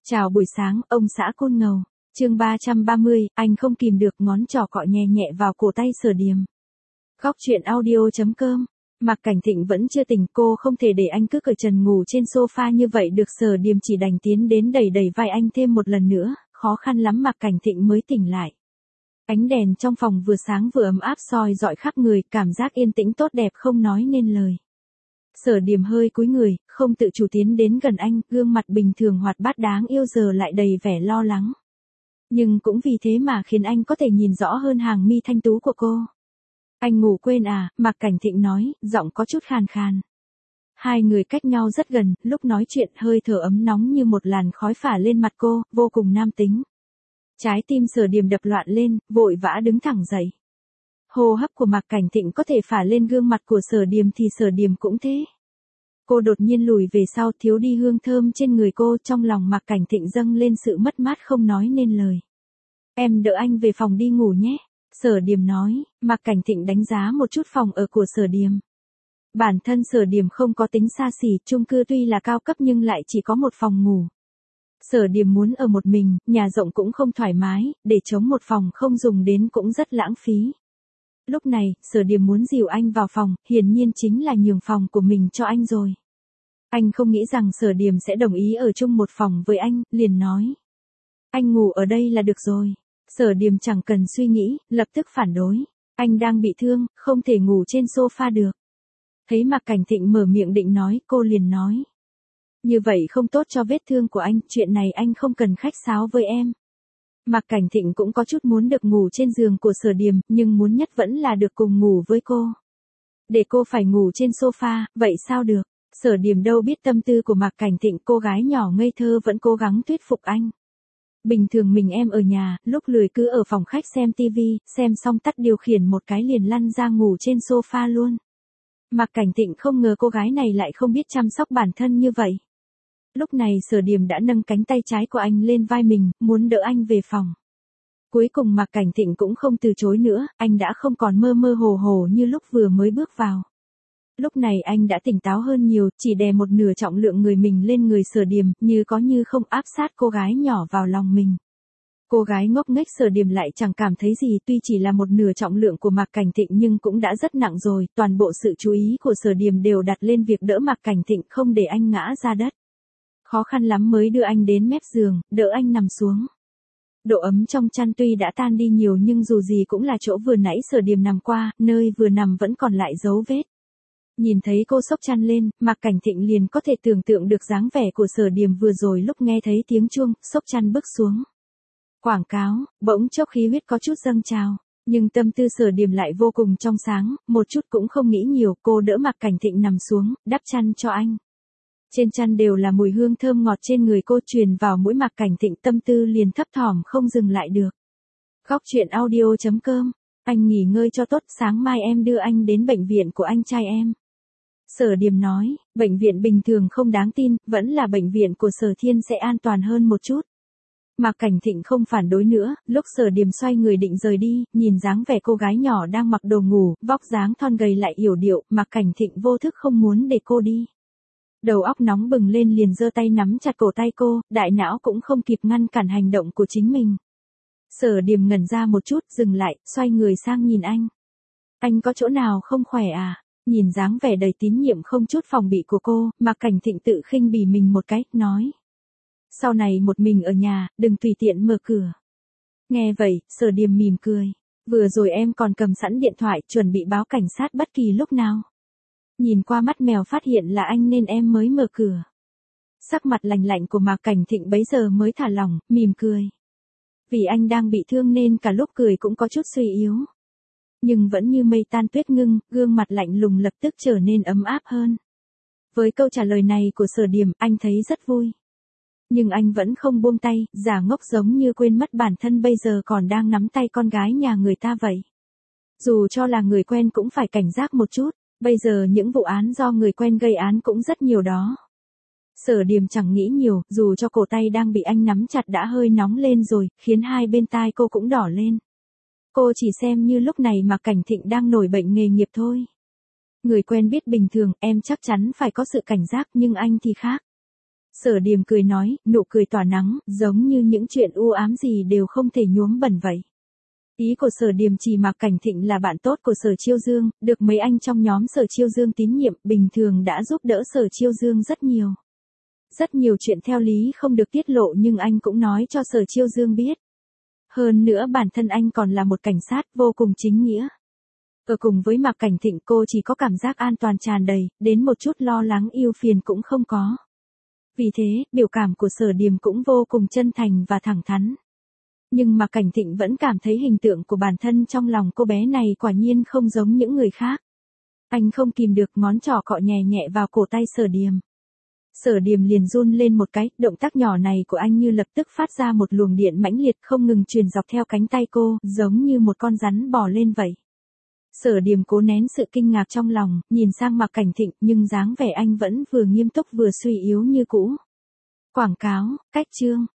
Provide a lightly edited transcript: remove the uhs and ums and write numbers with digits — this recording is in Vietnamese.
Chào buổi sáng, ông xã Côn Ngầu. Chương 330, anh không kìm được ngón trỏ cọ nhẹ nhẹ vào cổ tay Sở Điềm. Góc truyện audio.com. Mạc Cảnh Thịnh vẫn chưa tỉnh, cô không thể để anh cứ cởi trần ngủ trên sofa như vậy được. Sở Điềm chỉ đành tiến đến đẩy đẩy vai anh thêm một lần nữa, khó khăn lắm Mạc Cảnh Thịnh mới tỉnh lại. Ánh đèn trong phòng vừa sáng vừa ấm áp soi rọi khắp người, cảm giác yên tĩnh tốt đẹp không nói nên lời. Sở Điềm hơi cúi người, không tự chủ tiến đến gần anh, gương mặt bình thường hoạt bát đáng yêu giờ lại đầy vẻ lo lắng. Nhưng cũng vì thế mà khiến anh có thể nhìn rõ hơn hàng mi thanh tú của cô. Anh ngủ quên à, Mạc Cảnh Thịnh nói, giọng có chút khàn khàn. Hai người cách nhau rất gần, lúc nói chuyện hơi thở ấm nóng như một làn khói phả lên mặt cô, vô cùng nam tính. Trái tim Sở Điềm đập loạn lên, vội vã đứng thẳng dậy. Hô hấp của Mạc Cảnh Thịnh có thể phả lên gương mặt của Sở Điềm thì Sở Điềm cũng thế. Cô đột nhiên lùi về sau, thiếu đi hương thơm trên người cô, trong lòng Mạc Cảnh Thịnh dâng lên sự mất mát không nói nên lời. Em đỡ anh về phòng đi ngủ nhé, Sở Điềm nói. Mạc Cảnh Thịnh đánh giá một chút phòng ở của Sở Điềm. Bản thân Sở Điềm không có tính xa xỉ, chung cư tuy là cao cấp nhưng lại chỉ có một phòng ngủ. Sở Điềm muốn ở một mình, nhà rộng cũng không thoải mái, để trống một phòng không dùng đến cũng rất lãng phí. Lúc này, Sở Điềm muốn dìu anh vào phòng, hiển nhiên chính là nhường phòng của mình cho anh rồi. Anh không nghĩ rằng Sở Điềm sẽ đồng ý ở chung một phòng với anh, liền nói. Anh ngủ ở đây là được rồi. Sở Điềm chẳng cần suy nghĩ, lập tức phản đối. Anh đang bị thương, không thể ngủ trên sofa được. Thấy Mạc Cảnh Thịnh mở miệng định nói, cô liền nói. Như vậy không tốt cho vết thương của anh, chuyện này anh không cần khách sáo với em. Mạc Cảnh Thịnh cũng có chút muốn được ngủ trên giường của Sở Điềm, nhưng muốn nhất vẫn là được cùng ngủ với cô. Để cô phải ngủ trên sofa, vậy sao được? Sở Điềm đâu biết tâm tư của Mạc Cảnh Thịnh, cô gái nhỏ ngây thơ vẫn cố gắng thuyết phục anh. Bình thường mình em ở nhà, lúc lười cứ ở phòng khách xem tivi, xem xong tắt điều khiển một cái liền lăn ra ngủ trên sofa luôn. Mạc Cảnh Thịnh không ngờ cô gái này lại không biết chăm sóc bản thân như vậy. Lúc này Sở Điềm đã nâng cánh tay trái của anh lên vai mình, muốn đỡ anh về phòng. Cuối cùng Mạc Cảnh Thịnh cũng không từ chối nữa, anh đã không còn mơ mơ hồ hồ như lúc vừa mới bước vào. Lúc này anh đã tỉnh táo hơn nhiều, chỉ đè một nửa trọng lượng người mình lên người Sở Điềm, như có như không áp sát cô gái nhỏ vào lòng mình. Cô gái ngốc nghếch Sở Điềm lại chẳng cảm thấy gì, tuy chỉ là một nửa trọng lượng của Mạc Cảnh Thịnh nhưng cũng đã rất nặng rồi, toàn bộ sự chú ý của Sở Điềm đều đặt lên việc đỡ Mạc Cảnh Thịnh không để anh ngã ra đất. Khó khăn lắm mới đưa anh đến mép giường, đỡ anh nằm xuống. Độ ấm trong chăn tuy đã tan đi nhiều nhưng dù gì cũng là chỗ vừa nãy Sở Điềm nằm qua, nơi vừa nằm vẫn còn lại dấu vết. Nhìn thấy cô xốc chăn lên, Mạc Cảnh Thịnh liền có thể tưởng tượng được dáng vẻ của Sở Điềm vừa rồi lúc nghe thấy tiếng chuông, xốc chăn bước xuống. Quảng cáo, bỗng chốc khí huyết có chút dâng trào, nhưng tâm tư Sở Điềm lại vô cùng trong sáng, một chút cũng không nghĩ nhiều, cô đỡ Mạc Cảnh Thịnh nằm xuống, đắp chăn cho anh. Trên chăn đều là mùi hương thơm ngọt trên người cô truyền vào mũi Mạc Cảnh Thịnh, tâm tư liền thấp thỏm không dừng lại được. Góc truyện audio.com, anh nghỉ ngơi cho tốt, sáng mai em đưa anh đến bệnh viện của anh trai em. Sở Điềm nói, bệnh viện bình thường không đáng tin, vẫn là bệnh viện của Sở Thiên sẽ an toàn hơn một chút. Mạc Cảnh Thịnh không phản đối nữa, lúc Sở Điềm xoay người định rời đi, nhìn dáng vẻ cô gái nhỏ đang mặc đồ ngủ, vóc dáng thon gầy lại yểu điệu, Mạc Cảnh Thịnh vô thức không muốn để cô đi. Đầu óc nóng bừng lên liền giơ tay nắm chặt cổ tay cô, đại não cũng không kịp ngăn cản hành động của chính mình. Sở Điềm ngẩn ra một chút, dừng lại, xoay người sang nhìn anh. Anh có chỗ nào không khỏe à? Nhìn dáng vẻ đầy tín nhiệm không chút phòng bị của cô, Mạc Cảnh Thịnh tự khinh bỉ mình một cái, nói. Sau này một mình ở nhà, đừng tùy tiện mở cửa. Nghe vậy, Sở Điềm mỉm cười. Vừa rồi em còn cầm sẵn điện thoại, chuẩn bị báo cảnh sát bất kỳ lúc nào. Nhìn qua mắt mèo phát hiện là anh nên em mới mở cửa. Sắc mặt lạnh lạnh của Mạc Cảnh Thịnh bấy giờ mới thả lỏng, mỉm cười. Vì anh đang bị thương nên cả lúc cười cũng có chút suy yếu. Nhưng vẫn như mây tan tuyết ngưng, gương mặt lạnh lùng lập tức trở nên ấm áp hơn. Với câu trả lời này của Sở Điềm, anh thấy rất vui. Nhưng anh vẫn không buông tay, giả ngốc giống như quên mất bản thân bây giờ còn đang nắm tay con gái nhà người ta vậy. Dù cho là người quen cũng phải cảnh giác một chút, bây giờ những vụ án do người quen gây án cũng rất nhiều đó. Sở Điềm chẳng nghĩ nhiều, dù cho cổ tay đang bị anh nắm chặt đã hơi nóng lên rồi, khiến hai bên tai cô cũng đỏ lên. Cô chỉ xem như lúc này mà Cảnh Thịnh đang nổi bệnh nghề nghiệp thôi. Người quen biết bình thường, em chắc chắn phải có sự cảnh giác nhưng anh thì khác. Sở Điềm cười nói, nụ cười tỏa nắng, giống như những chuyện u ám gì đều không thể nhuốm bẩn vậy. Ý của Sở Điềm chỉ Mạc Cảnh Thịnh là bạn tốt của Sở Chiêu Dương, được mấy anh trong nhóm Sở Chiêu Dương tín nhiệm, bình thường đã giúp đỡ Sở Chiêu Dương rất nhiều. Rất nhiều chuyện theo lý không được tiết lộ nhưng anh cũng nói cho Sở Chiêu Dương biết. Hơn nữa bản thân anh còn là một cảnh sát vô cùng chính nghĩa. Ở cùng với Mạc Cảnh Thịnh cô chỉ có cảm giác an toàn tràn đầy, đến một chút lo lắng ưu phiền cũng không có. Vì thế, biểu cảm của Sở Điềm cũng vô cùng chân thành và thẳng thắn. Nhưng Mạc Cảnh Thịnh vẫn cảm thấy hình tượng của bản thân trong lòng cô bé này quả nhiên không giống những người khác. Anh không kìm được ngón trỏ cọ nhẹ nhẹ vào cổ tay Sở Điềm. Sở Điềm liền run lên một cái, động tác nhỏ này của anh như lập tức phát ra một luồng điện mãnh liệt không ngừng truyền dọc theo cánh tay cô, giống như một con rắn bò lên vậy. Sở Điềm cố nén sự kinh ngạc trong lòng, nhìn sang Mạc Cảnh Thịnh nhưng dáng vẻ anh vẫn vừa nghiêm túc vừa suy yếu như cũ. Quảng cáo, cách chương.